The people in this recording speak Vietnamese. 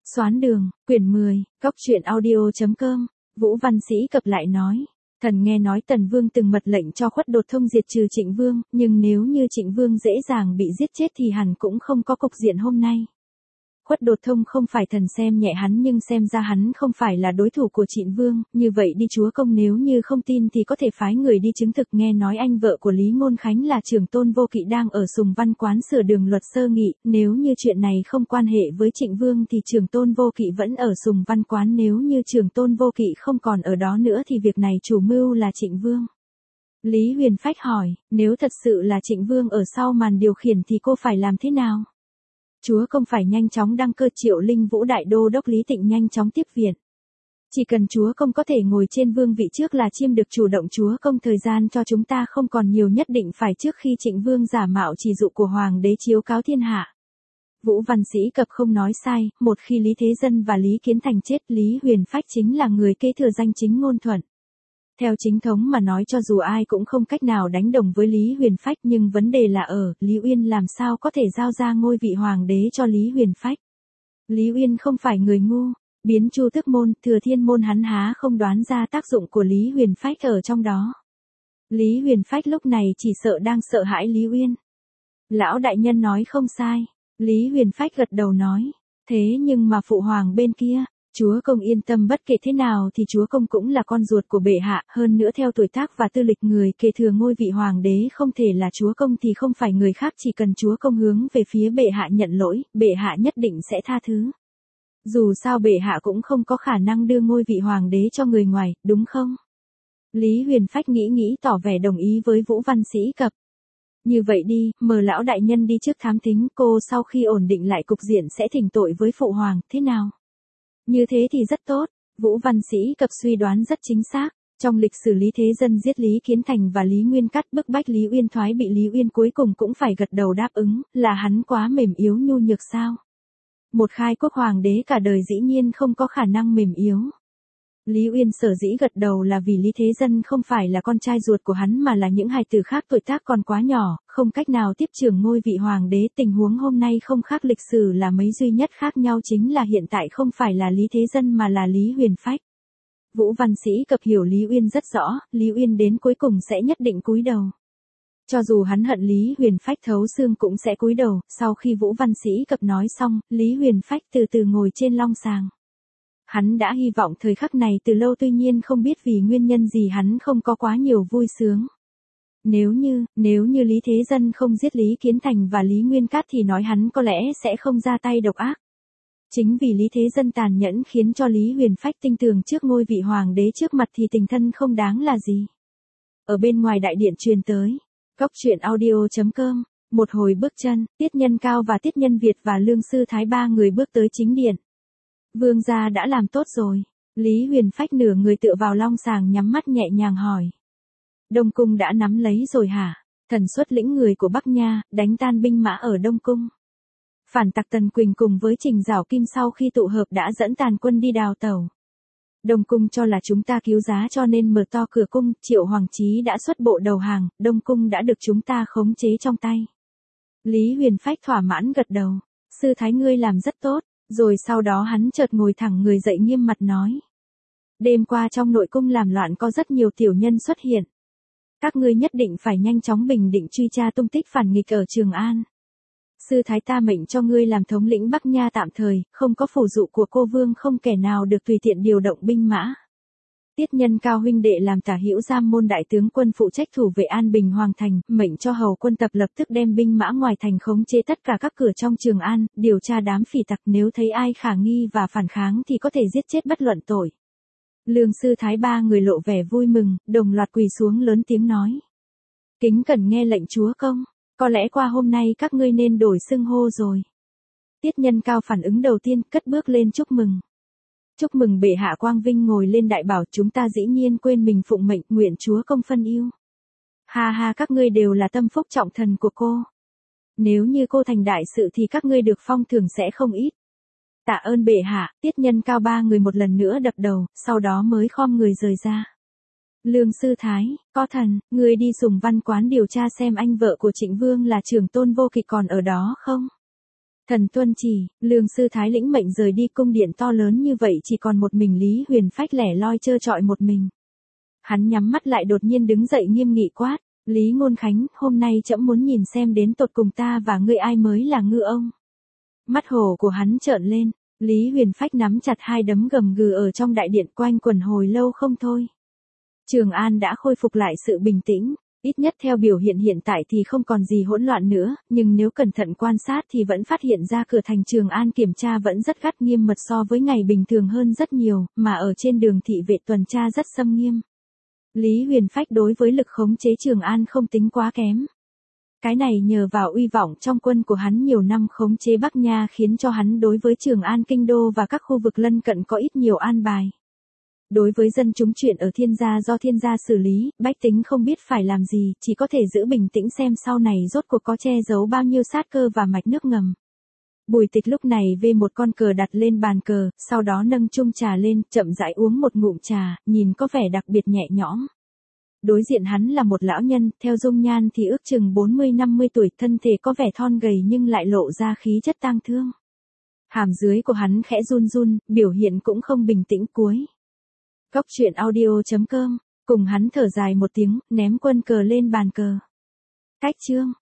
Xoán đường, quyển 10, Cóc truyện audio.com, Vũ Văn Sĩ cập lại nói. Thần nghe nói Tần Vương từng mật lệnh cho Khuất Đột Thông diệt trừ Trịnh Vương, nhưng nếu như Trịnh Vương dễ dàng bị giết chết thì hẳn cũng không có cục diện hôm nay. Khuất Đột Thông không phải thần xem nhẹ hắn nhưng xem ra hắn không phải là đối thủ của Trịnh Vương, như vậy đi chúa công nếu như không tin thì có thể phái người đi chứng thực. Nghe nói anh vợ của Lý Ngôn Khánh là Trưởng Tôn Vô Kỵ đang ở Sùng Văn Quán sửa đường luật sơ nghị, nếu như chuyện này không quan hệ với Trịnh Vương thì Trưởng Tôn Vô Kỵ vẫn ở Sùng Văn Quán, nếu như Trưởng Tôn Vô Kỵ không còn ở đó nữa thì việc này chủ mưu là Trịnh Vương. Lý Huyền Phách hỏi, nếu thật sự là Trịnh Vương ở sau màn điều khiển thì cô phải làm thế nào? Chúa công phải nhanh chóng đăng cơ. Triệu Linh Vũ đại đô đốc Lý Tịnh nhanh chóng tiếp viện. Chỉ cần chúa công có thể ngồi trên vương vị trước là chiêm được chủ động. Chúa công thời gian cho chúng ta không còn nhiều, nhất định phải trước khi Trịnh Vương giả mạo chỉ dụ của hoàng đế chiếu cáo thiên hạ. Vũ Văn Sĩ cập không nói sai, một khi Lý Thế Dân và Lý Kiến Thành chết, Lý Huyền Phách chính là người kế thừa danh chính ngôn thuận. Theo chính thống mà nói cho dù ai cũng không cách nào đánh đồng với Lý Huyền Phách, nhưng vấn đề là ở Lý Uyên làm sao có thể giao ra ngôi vị hoàng đế cho Lý Huyền Phách. Lý Uyên không phải người ngu, biến Chu Tước Môn, Thừa Thiên Môn hắn há không đoán ra tác dụng của Lý Huyền Phách ở trong đó. Lý Huyền Phách lúc này chỉ sợ đang sợ hãi Lý Uyên. Lão đại nhân nói không sai, Lý Huyền Phách gật đầu nói, thế nhưng mà phụ hoàng bên kia. Chúa công yên tâm, bất kể thế nào thì chúa công cũng là con ruột của bệ hạ, hơn nữa theo tuổi tác và tư lịch người kế thừa ngôi vị hoàng đế không thể là chúa công thì không phải người khác, chỉ cần chúa công hướng về phía bệ hạ nhận lỗi, bệ hạ nhất định sẽ tha thứ. Dù sao bệ hạ cũng không có khả năng đưa ngôi vị hoàng đế cho người ngoài, đúng không? Lý Huyền Phách nghĩ tỏ vẻ đồng ý với Vũ Văn Sĩ cập. Như vậy đi, mời lão đại nhân đi trước thám thính, cô sau khi ổn định lại cục diện sẽ thỉnh tội với phụ hoàng, thế nào? Như thế thì rất tốt, Vũ Văn Sĩ cập suy đoán rất chính xác. Trong lịch sử Lý Thế Dân giết Lý Kiến Thành và Lý Nguyên Cát bức bách Lý Uyên thoái bị Lý Uyên cuối cùng cũng phải gật đầu đáp ứng, là hắn quá mềm yếu nhu nhược sao? Một khai quốc hoàng đế cả đời dĩ nhiên không có khả năng mềm yếu. Lý Uyên sở dĩ gật đầu là vì Lý Thế Dân không phải là con trai ruột của hắn mà là những hài tử khác tuổi tác còn quá nhỏ, không cách nào tiếp trưởng ngôi vị hoàng đế. Tình huống hôm nay không khác lịch sử là mấy, duy nhất khác nhau chính là hiện tại không phải là Lý Thế Dân mà là Lý Huyền Phách. Vũ Văn Sĩ cập hiểu Lý Uyên rất rõ, Lý Uyên đến cuối cùng sẽ nhất định cúi đầu. Cho dù hắn hận Lý Huyền Phách thấu xương cũng sẽ cúi đầu. Sau khi Vũ Văn Sĩ cập nói xong, Lý Huyền Phách từ từ ngồi trên long sàng. Hắn đã hy vọng thời khắc này từ lâu, tuy nhiên không biết vì nguyên nhân gì hắn không có quá nhiều vui sướng. Nếu như Lý Thế Dân không giết Lý Kiến Thành và Lý Nguyên Cát thì nói hắn có lẽ sẽ không ra tay độc ác. Chính vì Lý Thế Dân tàn nhẫn khiến cho Lý Huyền Phách tin tưởng trước ngôi vị hoàng đế trước mặt thì tình thân không đáng là gì. Ở bên ngoài đại điện truyền tới, Cóc truyện audio.com, một hồi bước chân, Tiết Nhân Cao và Tiết Nhân Việt và Lương Sư Thái ba người bước tới chính điện. Vương gia đã làm tốt rồi. Lý Huyền Phách nửa người tựa vào long sàng nhắm mắt nhẹ nhàng hỏi. Đông Cung đã nắm lấy rồi hả? Thần xuất lĩnh người của Bắc Nha, đánh tan binh mã ở Đông Cung. Phản tặc Tần Quỳnh cùng với Trình Giảo Kim sau khi tụ hợp đã dẫn tàn quân đi đào tẩu. Đông Cung cho là chúng ta cứu giá cho nên mở to cửa cung, Triệu Hoàng Chí đã xuất bộ đầu hàng, Đông Cung đã được chúng ta khống chế trong tay. Lý Huyền Phách thỏa mãn gật đầu. Sư Thái ngươi làm rất tốt. Rồi sau đó hắn chợt ngồi thẳng người dậy nghiêm mặt nói. Đêm qua trong nội cung làm loạn có rất nhiều tiểu nhân xuất hiện. Các ngươi nhất định phải nhanh chóng bình định truy tra tung tích phản nghịch ở Trường An. Sư Thái ta mệnh cho ngươi làm thống lĩnh Bắc Nha tạm thời, không có phù dụ của cô vương không kẻ nào được tùy tiện điều động binh mã. Tiết Nhân Cao huynh đệ làm tả hữu giam môn đại tướng quân phụ trách thủ vệ an bình hoàng thành, mệnh cho hầu quân tập lập tức đem binh mã ngoài thành khống chế tất cả các cửa trong Trường An, điều tra đám phỉ tặc, nếu thấy ai khả nghi và phản kháng thì có thể giết chết bất luận tội. Lương Sư Thái ba người lộ vẻ vui mừng, đồng loạt quỳ xuống lớn tiếng nói. Kính cẩn nghe lệnh chúa công, có lẽ qua hôm nay các ngươi nên đổi xưng hô rồi. Tiết Nhân Cao phản ứng đầu tiên, cất bước lên chúc mừng. Chúc mừng bệ hạ quang vinh ngồi lên đại bảo, chúng ta dĩ nhiên quên mình phụng mệnh, nguyện chúa công phân yêu. Ha ha, các ngươi đều là tâm phúc trọng thần của cô. Nếu như cô thành đại sự thì các ngươi được phong thưởng sẽ không ít. Tạ ơn bệ hạ. Tiết Nhân Cao ba người một lần nữa đập đầu, sau đó mới khom người rời ra. Lương Sư Thái, có thần, ngươi đi Sùng Văn Quán điều tra xem anh vợ của Trịnh Vương là Trưởng Tôn Vô Kỵ còn ở đó không? Thần tuân chỉ, Lương sư thái lĩnh mệnh rời đi cung điện to lớn như vậy, chỉ còn một mình Lý Huyền Phách lẻ loi trơ trọi một mình. Hắn nhắm mắt lại đột nhiên đứng dậy nghiêm nghị quát, Lý Ngôn Khánh, hôm nay trẫm muốn nhìn xem đến tột cùng ta và ngươi ai mới là ngư ông. Mắt hổ của hắn trợn lên, Lý Huyền Phách nắm chặt hai đấm gầm gừ ở trong đại điện quanh quẩn hồi lâu không thôi. Trường An đã khôi phục lại sự bình tĩnh, ít nhất theo biểu hiện hiện tại thì không còn gì hỗn loạn nữa, nhưng nếu cẩn thận quan sát thì vẫn phát hiện ra cửa thành Trường An kiểm tra vẫn rất gắt nghiêm mật so với ngày bình thường hơn rất nhiều, mà ở trên đường thị vệ tuần tra rất xâm nghiêm. Lý Huyền Phách đối với lực khống chế Trường An không tính quá kém. Cái này nhờ vào uy vọng trong quân của hắn nhiều năm khống chế Bắc Nha khiến cho hắn đối với Trường An kinh đô và các khu vực lân cận có ít nhiều an bài. Đối với dân chúng chuyện ở Thiên gia do Thiên gia xử lý, bách tính không biết phải làm gì, chỉ có thể giữ bình tĩnh xem sau này rốt cuộc có che giấu bao nhiêu sát cơ và mạch nước ngầm. Bùi Tịch lúc này vê một con cờ đặt lên bàn cờ, sau đó nâng chung trà lên, chậm rãi uống một ngụm trà, nhìn có vẻ đặc biệt nhẹ nhõm. Đối diện hắn là một lão nhân, theo dung nhan thì ước chừng 40-50 tuổi, thân thể có vẻ thon gầy nhưng lại lộ ra khí chất tang thương. Hàm dưới của hắn khẽ run run, biểu hiện cũng không bình tĩnh cuối. Cốc truyện audio.com, cùng hắn thở dài một tiếng, ném quân cờ lên bàn cờ. Cách chương.